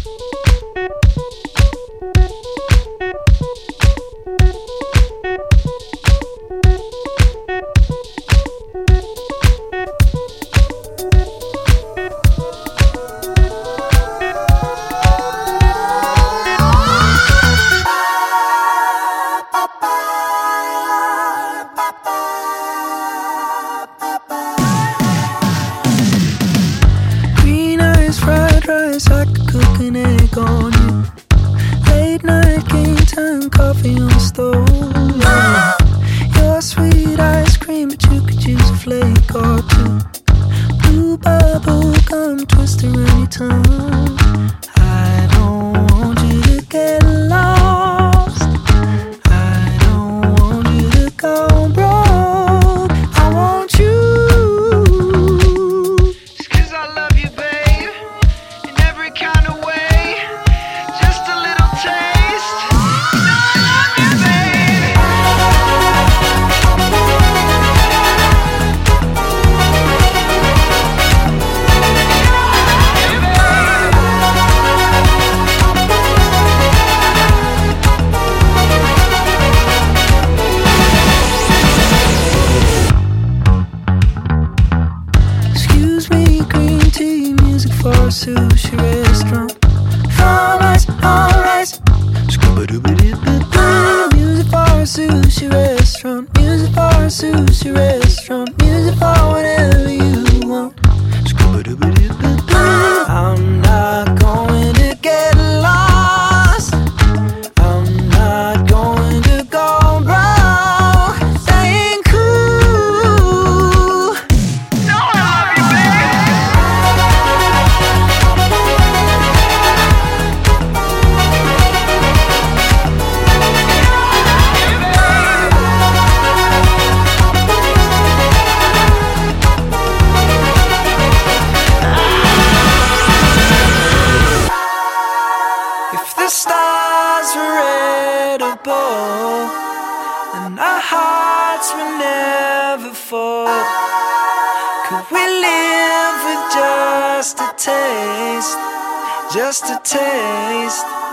Green eyes, fried rice, I could cook an egg on you. Late night, game time, coffee on the stove. Yeah. Your sweet ice cream, but you could use a flake or two. Blue bubble gum twist around your tongue. I don't want you to get lost. I don't want you to go broke. I want you. It's 'cause I love you, babe, in every kind of way. Just a little taste. You know I love you, babe. Excuse me, green tea, music for a sushi restaurant. Fried rice, all rice. Scuba-dooba-doo-ba-doo. Music for a sushi restaurant. Music for a sushi restaurant. Music for whatever you want. Scuba-dooba-doo-ba-doo. I'm not going to get lost. I'm not going to go broke. That ain't cool. No, I love you, babe. If the stars were edible, then our hearts would never fall. Could we live with just a taste? Just a taste.